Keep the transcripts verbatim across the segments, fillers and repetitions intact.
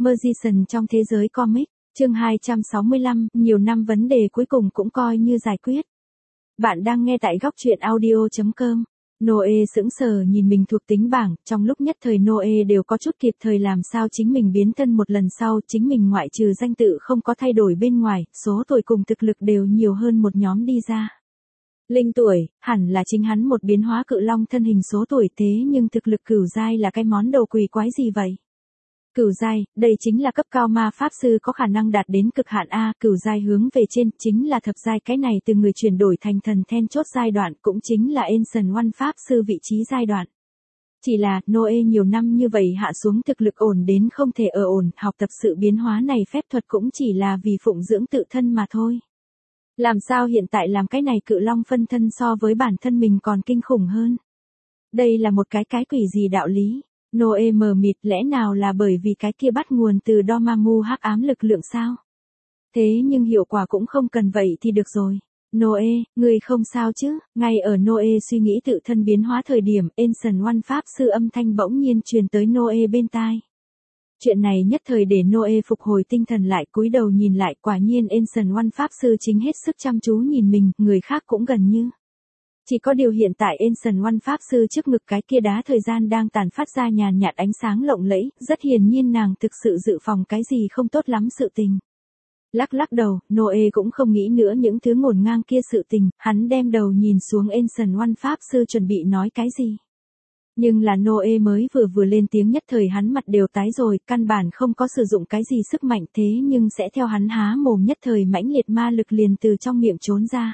Magician trong thế giới comic, chương hai trăm sáu mươi lăm, nhiều năm vấn đề cuối cùng cũng coi như giải quyết. Bạn đang nghe tại góc truyện audio chấm com. Noe sững sờ nhìn mình thuộc tính bảng, trong lúc nhất thời Noe đều có chút kịp thời làm sao chính mình biến thân một lần sau, chính mình ngoại trừ danh tự không có thay đổi bên ngoài, số tuổi cùng thực lực đều nhiều hơn một nhóm đi ra. Linh tuổi, hẳn là chính hắn một biến hóa cự long thân hình số tuổi thế nhưng thực lực cửu giai là cái món đồ quỷ quái gì vậy? Cửu giai, đây chính là cấp cao ma pháp sư có khả năng đạt đến cực hạn A, cửu giai hướng về trên, chính là thập giai, cái này từ người chuyển đổi thành thần then chốt giai đoạn, cũng chính là Ancient One pháp sư vị trí giai đoạn. Chỉ là, Noe nhiều năm như vậy hạ xuống thực lực ổn đến không thể ở ổn, học tập sự biến hóa này phép thuật cũng chỉ là vì phụng dưỡng tự thân mà thôi. Làm sao hiện tại làm cái này cự long phân thân so với bản thân mình còn kinh khủng hơn? Đây là một cái cái quỷ gì đạo lý? Noe mờ mịt, lẽ nào là bởi vì cái kia bắt nguồn từ Dormammu hắc ám lực lượng sao? Thế nhưng hiệu quả cũng không cần vậy thì được rồi. Noe, ngươi không sao chứ? Ngay ở Noe suy nghĩ tự thân biến hóa thời điểm, Ancient One pháp sư âm thanh bỗng nhiên truyền tới Noe bên tai. Chuyện này nhất thời để Noe phục hồi tinh thần lại, cúi đầu nhìn lại, quả nhiên Ancient One pháp sư chính hết sức chăm chú nhìn mình, người khác cũng gần như. Chỉ có điều hiện tại Ancient One pháp sư trước ngực cái kia đá thời gian đang tàn phát ra nhàn nhạt ánh sáng lộng lẫy, rất hiển nhiên nàng thực sự dự phòng cái gì không tốt lắm sự tình. Lắc lắc đầu, Noe cũng không nghĩ nữa những thứ ngổn ngang kia sự tình, hắn đem đầu nhìn xuống Ancient One pháp sư chuẩn bị nói cái gì. Nhưng là Noe mới vừa vừa lên tiếng nhất thời hắn mặt đều tái rồi, căn bản không có sử dụng cái gì sức mạnh thế nhưng sẽ theo hắn há mồm nhất thời mãnh liệt ma lực liền từ trong miệng trốn ra.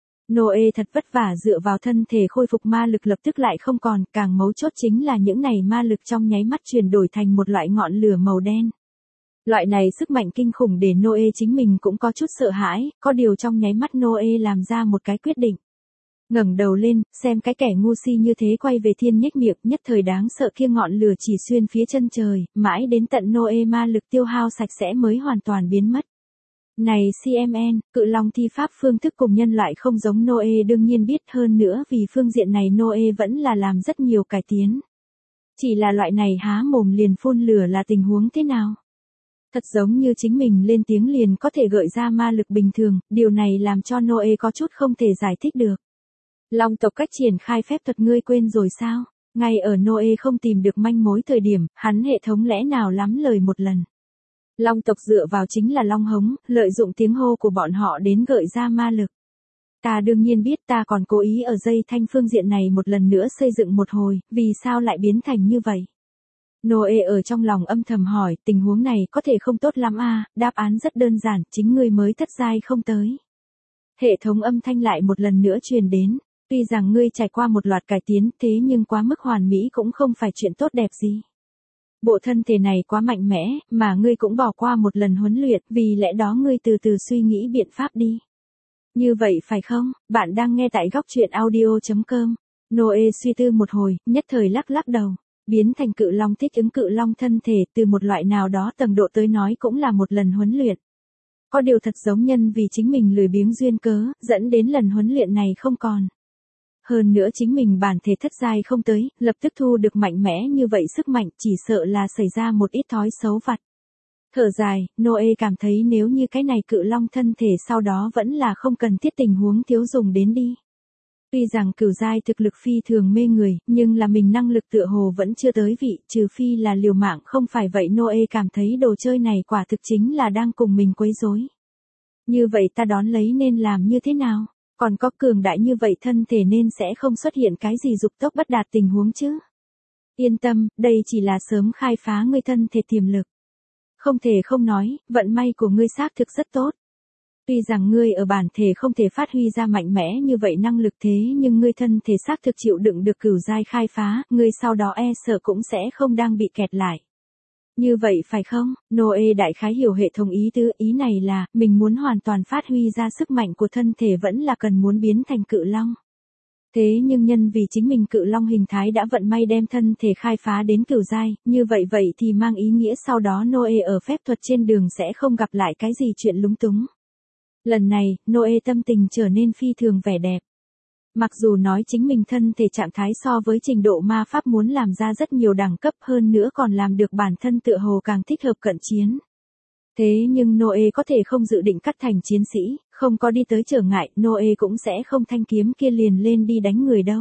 Noe thật vất vả dựa vào thân thể khôi phục ma lực lập tức lại không còn, càng mấu chốt chính là những này ma lực trong nháy mắt chuyển đổi thành một loại ngọn lửa màu đen. Loại này sức mạnh kinh khủng để Noe chính mình cũng có chút sợ hãi, có điều trong nháy mắt Noe làm ra một cái quyết định. Ngẩng đầu lên, xem cái kẻ ngu si như thế quay về thiên nhếch miệng, nhất thời đáng sợ kia ngọn lửa chỉ xuyên phía chân trời, mãi đến tận Noe ma lực tiêu hao sạch sẽ mới hoàn toàn biến mất. Này xê em en, cự long thi pháp phương thức cùng nhân loại không giống Noe đương nhiên biết hơn nữa vì phương diện này Noe vẫn là làm rất nhiều cải tiến. Chỉ là loại này há mồm liền phun lửa là tình huống thế nào? Thật giống như chính mình lên tiếng liền có thể gợi ra ma lực bình thường, điều này làm cho Noe có chút không thể giải thích được. Long tộc cách triển khai phép thuật ngươi quên rồi sao? Ngay ở Noe không tìm được manh mối thời điểm, hắn hệ thống lẽ nào lắm lời một lần. Long tộc dựa vào chính là long hống, lợi dụng tiếng hô của bọn họ đến gợi ra ma lực. Ta đương nhiên biết, ta còn cố ý ở dây thanh phương diện này một lần nữa xây dựng một hồi, vì sao lại biến thành như vậy? Noe ở trong lòng âm thầm hỏi, tình huống này có thể không tốt lắm à, đáp án rất đơn giản, chính ngươi mới thất giai không tới. Hệ thống âm thanh lại một lần nữa truyền đến, tuy rằng ngươi trải qua một loạt cải tiến thế nhưng quá mức hoàn mỹ cũng không phải chuyện tốt đẹp gì. Bộ thân thể này quá mạnh mẽ, mà ngươi cũng bỏ qua một lần huấn luyện, vì lẽ đó ngươi từ từ suy nghĩ biện pháp đi. Như vậy phải không? Bạn đang nghe tại góc truyện audio chấm com. Noe suy tư một hồi, nhất thời lắc lắc đầu. Biến thành cự long thích ứng cự long thân thể từ một loại nào đó tầng độ tới nói cũng là một lần huấn luyện. Có điều thật giống nhân vì chính mình lười biếng duyên cớ, dẫn đến lần huấn luyện này không còn. Hơn nữa chính mình bản thể thất giai không tới, lập tức thu được mạnh mẽ như vậy sức mạnh chỉ sợ là xảy ra một ít thói xấu vặt. Thở dài, Noe cảm thấy nếu như cái này cự long thân thể sau đó vẫn là không cần thiết tình huống thiếu dùng đến đi. Tuy rằng cửu giai thực lực phi thường mê người, nhưng là mình năng lực tựa hồ vẫn chưa tới vị, trừ phi là liều mạng không phải vậy Noe cảm thấy đồ chơi này quả thực chính là đang cùng mình quấy rối. Như vậy ta đón lấy nên làm như thế nào? Còn có cường đại như vậy thân thể nên sẽ không xuất hiện cái gì dục tốc bất đạt tình huống chứ. Yên tâm, đây chỉ là sớm khai phá ngươi thân thể tiềm lực. Không thể không nói, vận may của ngươi xác thực rất tốt. Tuy rằng ngươi ở bản thể không thể phát huy ra mạnh mẽ như vậy năng lực thế nhưng ngươi thân thể xác thực chịu đựng được cửu giai khai phá, ngươi sau đó e sợ cũng sẽ không đang bị kẹt lại. Như vậy phải không? Noe đại khái hiểu hệ thống ý tứ, ý này là, mình muốn hoàn toàn phát huy ra sức mạnh của thân thể vẫn là cần muốn biến thành cự long. Thế nhưng nhân vì chính mình cự long hình thái đã vận may đem thân thể khai phá đến cửu giai, như vậy vậy thì mang ý nghĩa sau đó Noe ở phép thuật trên đường sẽ không gặp lại cái gì chuyện lúng túng. Lần này, Noe tâm tình trở nên phi thường vẻ đẹp. Mặc dù nói chính mình thân thể trạng thái so với trình độ ma pháp muốn làm ra rất nhiều đẳng cấp hơn nữa còn làm được bản thân tựa hồ càng thích hợp cận chiến. Thế nhưng Noe có thể không dự định cắt thành chiến sĩ, không có đi tới trở ngại, Noe cũng sẽ không thanh kiếm kia liền lên đi đánh người đâu.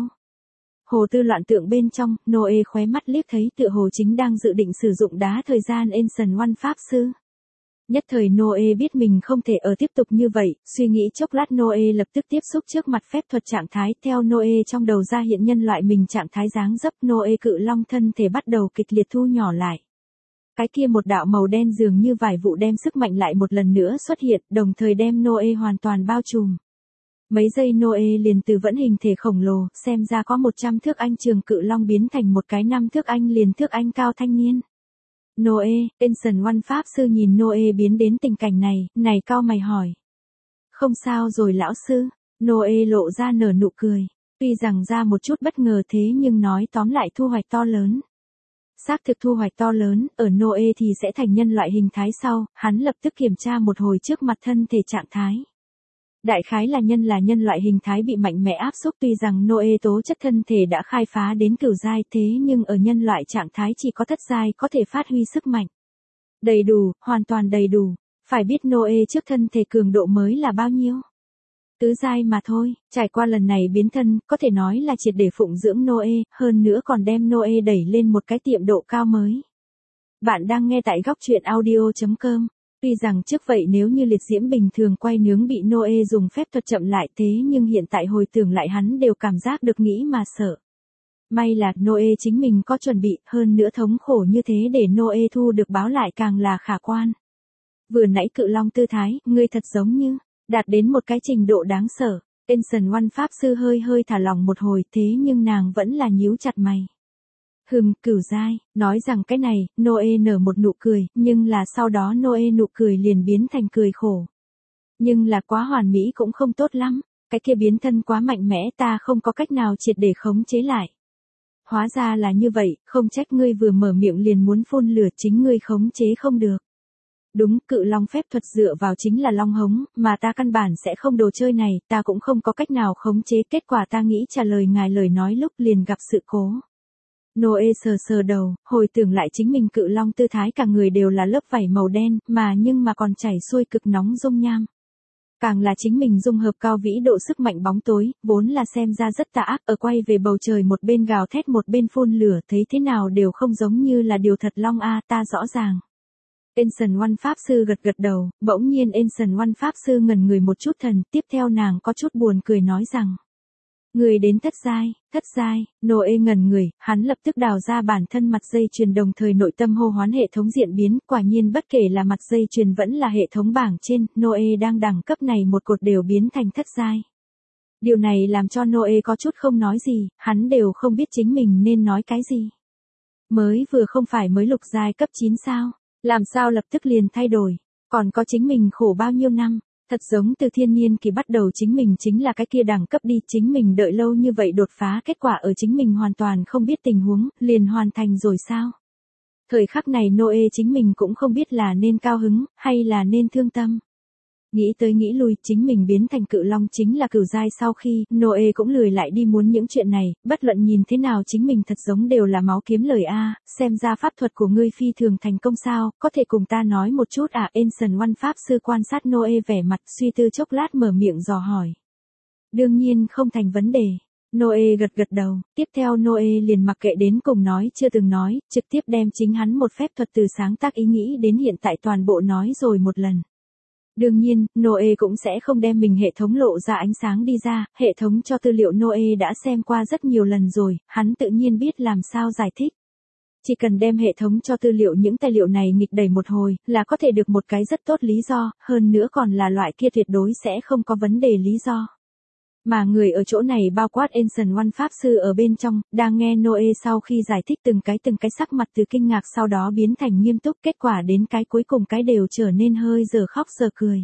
Hồ tư loạn tượng bên trong, Noe khóe mắt liếc thấy tựa hồ chính đang dự định sử dụng đá thời gian Ancient One Pháp Sư. Nhất thời Noe biết mình không thể ở tiếp tục như vậy, suy nghĩ chốc lát Noe lập tức tiếp xúc trước mặt phép thuật trạng thái, theo Noe trong đầu ra hiện nhân loại mình trạng thái dáng dấp, Noe cự long thân thể bắt đầu kịch liệt thu nhỏ lại. Cái kia một đạo màu đen dường như vài vụ đem sức mạnh lại một lần nữa xuất hiện, đồng thời đem Noe hoàn toàn bao trùm. Mấy giây Noe liền từ vẫn hình thể khổng lồ, xem ra có một trăm thước anh trường cự long biến thành một cái năm thước anh liền thước anh cao thanh niên. Noe, Ancient One Pháp Sư nhìn Noe biến đến tình cảnh này, này cau mày hỏi. Không sao rồi lão sư, Noe lộ ra nở nụ cười. Tuy rằng ra một chút bất ngờ thế nhưng nói tóm lại thu hoạch to lớn. Xác thực thu hoạch to lớn, ở Noe thì sẽ thành nhân loại hình thái sau, hắn lập tức kiểm tra một hồi trước mặt thân thể trạng thái. Đại khái là nhân là nhân loại hình thái bị mạnh mẽ áp xúc, tuy rằng Noe tố chất thân thể đã khai phá đến cửu giai thế nhưng ở nhân loại trạng thái chỉ có thất giai có thể phát huy sức mạnh. Đầy đủ, hoàn toàn đầy đủ, phải biết Noe trước thân thể cường độ mới là bao nhiêu? Tứ giai mà thôi, trải qua lần này biến thân, có thể nói là triệt để phụng dưỡng Noe, hơn nữa còn đem Noe đẩy lên một cái tiệm độ cao mới. Bạn đang nghe tại góc truyện audio chấm com. Tuy rằng trước vậy nếu như liệt diễm bình thường quay nướng bị Noe dùng phép thuật chậm lại thế nhưng hiện tại hồi tưởng lại hắn đều cảm giác được nghĩ mà sợ. May là Noe chính mình có chuẩn bị, hơn nữa thống khổ như thế để Noe thu được báo lại càng là khả quan. Vừa nãy cự long tư thái, ngươi thật giống như đạt đến một cái trình độ đáng sợ. Ancient One Pháp Sư hơi hơi thả lòng một hồi thế nhưng nàng vẫn là nhíu chặt mày. Hừm, cửu giai, nói rằng cái này, Noe nở một nụ cười, nhưng là sau đó Noe nụ cười liền biến thành cười khổ. Nhưng là quá hoàn mỹ cũng không tốt lắm, cái kia biến thân quá mạnh mẽ ta không có cách nào triệt để khống chế lại. Hóa ra là như vậy, không trách ngươi vừa mở miệng liền muốn phun lửa chính ngươi khống chế không được. Đúng, cự long phép thuật dựa vào chính là long hống, mà ta căn bản sẽ không đồ chơi này, ta cũng không có cách nào khống chế, kết quả ta nghĩ trả lời ngài lời nói lúc liền gặp sự cố. Noe sờ sờ đầu, hồi tưởng lại chính mình cự long tư thái cả người đều là lớp vảy màu đen, mà nhưng mà còn chảy xuôi cực nóng dung nham. Càng là chính mình dung hợp cao vĩ độ sức mạnh bóng tối, vốn là xem ra rất tà ác, ở quay về bầu trời một bên gào thét một bên phun lửa, thấy thế nào đều không giống như là điều thật long a, ta rõ ràng. Ancient One Pháp Sư gật gật đầu, bỗng nhiên Ancient One Pháp Sư ngẩn người một chút thần, tiếp theo nàng có chút buồn cười nói rằng. Người đến thất giai, thất giai, Noe ngẩn người, hắn lập tức đào ra bản thân mặt dây chuyền đồng thời nội tâm hô hoán hệ thống diễn biến, quả nhiên bất kể là mặt dây chuyền vẫn là hệ thống bảng trên, Noe đang đẳng cấp này một cột đều biến thành thất giai. Điều này làm cho Noe có chút không nói gì, hắn đều không biết chính mình nên nói cái gì. Mới vừa không phải mới lục giai cấp chín sao, làm sao lập tức liền thay đổi, còn có chính mình khổ bao nhiêu năm. Thật giống từ thiên niên kỳ bắt đầu chính mình chính là cái kia đẳng cấp đi, chính mình đợi lâu như vậy đột phá kết quả ở chính mình hoàn toàn không biết tình huống, liền hoàn thành rồi sao? Thời khắc này Noe chính mình cũng không biết là nên cao hứng, hay là nên thương tâm. Nghĩ tới nghĩ lui, chính mình biến thành cự long chính là cửu giai sau khi, Noe cũng lười lại đi muốn những chuyện này, bất luận nhìn thế nào chính mình thật giống đều là máu kiếm lời a, xem ra pháp thuật của ngươi phi thường thành công sao, có thể cùng ta nói một chút à? Ancient One Pháp Sư quan sát Noe vẻ mặt suy tư chốc lát mở miệng dò hỏi. Đương nhiên không thành vấn đề. Noe gật gật đầu, tiếp theo Noe liền mặc kệ đến cùng nói chưa từng nói, trực tiếp đem chính hắn một phép thuật từ sáng tác ý nghĩ đến hiện tại toàn bộ nói rồi một lần. Đương nhiên, Noe cũng sẽ không đem mình hệ thống lộ ra ánh sáng đi ra, hệ thống cho tư liệu Noe đã xem qua rất nhiều lần rồi, hắn tự nhiên biết làm sao giải thích. Chỉ cần đem hệ thống cho tư liệu những tài liệu này nghịch đầy một hồi, là có thể được một cái rất tốt lý do, hơn nữa còn là loại kia tuyệt đối sẽ không có vấn đề lý do. Mà người ở chỗ này bao quát Ancient One Pháp Sư ở bên trong, đang nghe Noe sau khi giải thích từng cái từng cái sắc mặt từ kinh ngạc sau đó biến thành nghiêm túc, kết quả đến cái cuối cùng cái đều trở nên hơi giờ khóc giờ cười.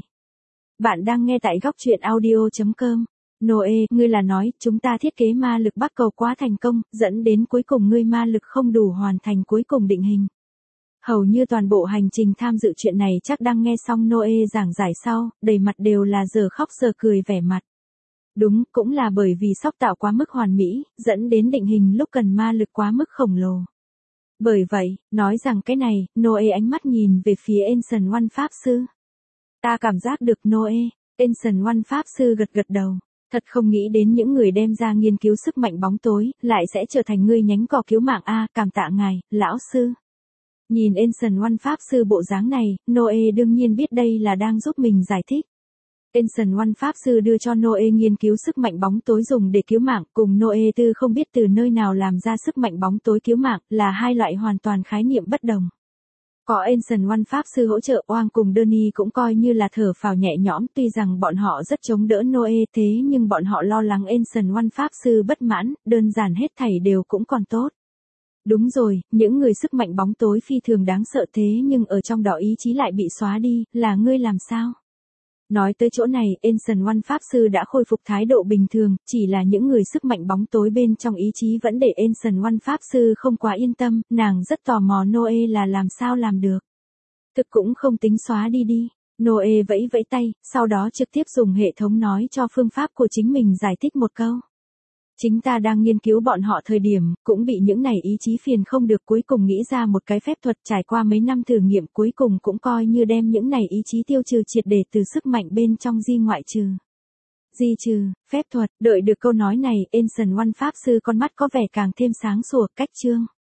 Bạn đang nghe tại góc truyện audio chấm com. Noe, ngươi là nói, chúng ta thiết kế ma lực bắc cầu quá thành công, dẫn đến cuối cùng ngươi ma lực không đủ hoàn thành cuối cùng định hình. Hầu như toàn bộ hành trình tham dự chuyện này chắc đang nghe xong Noe giảng giải sau, đầy mặt đều là giờ khóc giờ cười vẻ mặt. Đúng, cũng là bởi vì sóc tạo quá mức hoàn mỹ, dẫn đến định hình lúc cần ma lực quá mức khổng lồ. Bởi vậy, nói rằng cái này, Noe ánh mắt nhìn về phía Ancient One Pháp Sư. Ta cảm giác được Noe, Ancient One Pháp Sư gật gật đầu. Thật không nghĩ đến những người đem ra nghiên cứu sức mạnh bóng tối, lại sẽ trở thành ngươi nhánh cỏ cứu mạng a, cảm tạ ngài, lão sư. Nhìn Ancient One Pháp Sư bộ dáng này, Noe đương nhiên biết đây là đang giúp mình giải thích. Ancient One Pháp Sư đưa cho Noe nghiên cứu sức mạnh bóng tối dùng để cứu mạng, cùng Noe tư không biết từ nơi nào làm ra sức mạnh bóng tối cứu mạng, là hai loại hoàn toàn khái niệm bất đồng. Có Ancient One Pháp Sư hỗ trợ, Oang cùng Donnie cũng coi như là thở phào nhẹ nhõm, tuy rằng bọn họ rất chống đỡ Noe, thế nhưng bọn họ lo lắng Ancient One Pháp Sư bất mãn, đơn giản hết thảy đều cũng còn tốt. Đúng rồi, những người sức mạnh bóng tối phi thường đáng sợ thế nhưng ở trong đó ý chí lại bị xóa đi, là ngươi làm sao? Nói tới chỗ này, Ancient One Pháp Sư đã khôi phục thái độ bình thường, chỉ là những người sức mạnh bóng tối bên trong ý chí vẫn để Ancient One Pháp Sư không quá yên tâm, nàng rất tò mò Noe là làm sao làm được. Thực cũng không tính xóa đi đi. Noe vẫy vẫy tay, sau đó trực tiếp dùng hệ thống nói cho phương pháp của chính mình giải thích một câu. Chính ta đang nghiên cứu bọn họ thời điểm, cũng bị những này ý chí phiền không được, cuối cùng nghĩ ra một cái phép thuật, trải qua mấy năm thử nghiệm cuối cùng cũng coi như đem những này ý chí tiêu trừ triệt để từ sức mạnh bên trong di ngoại trừ. Di trừ, phép thuật, đợi được câu nói này, Ancient One Pháp Sư con mắt có vẻ càng thêm sáng sủa, cách chương.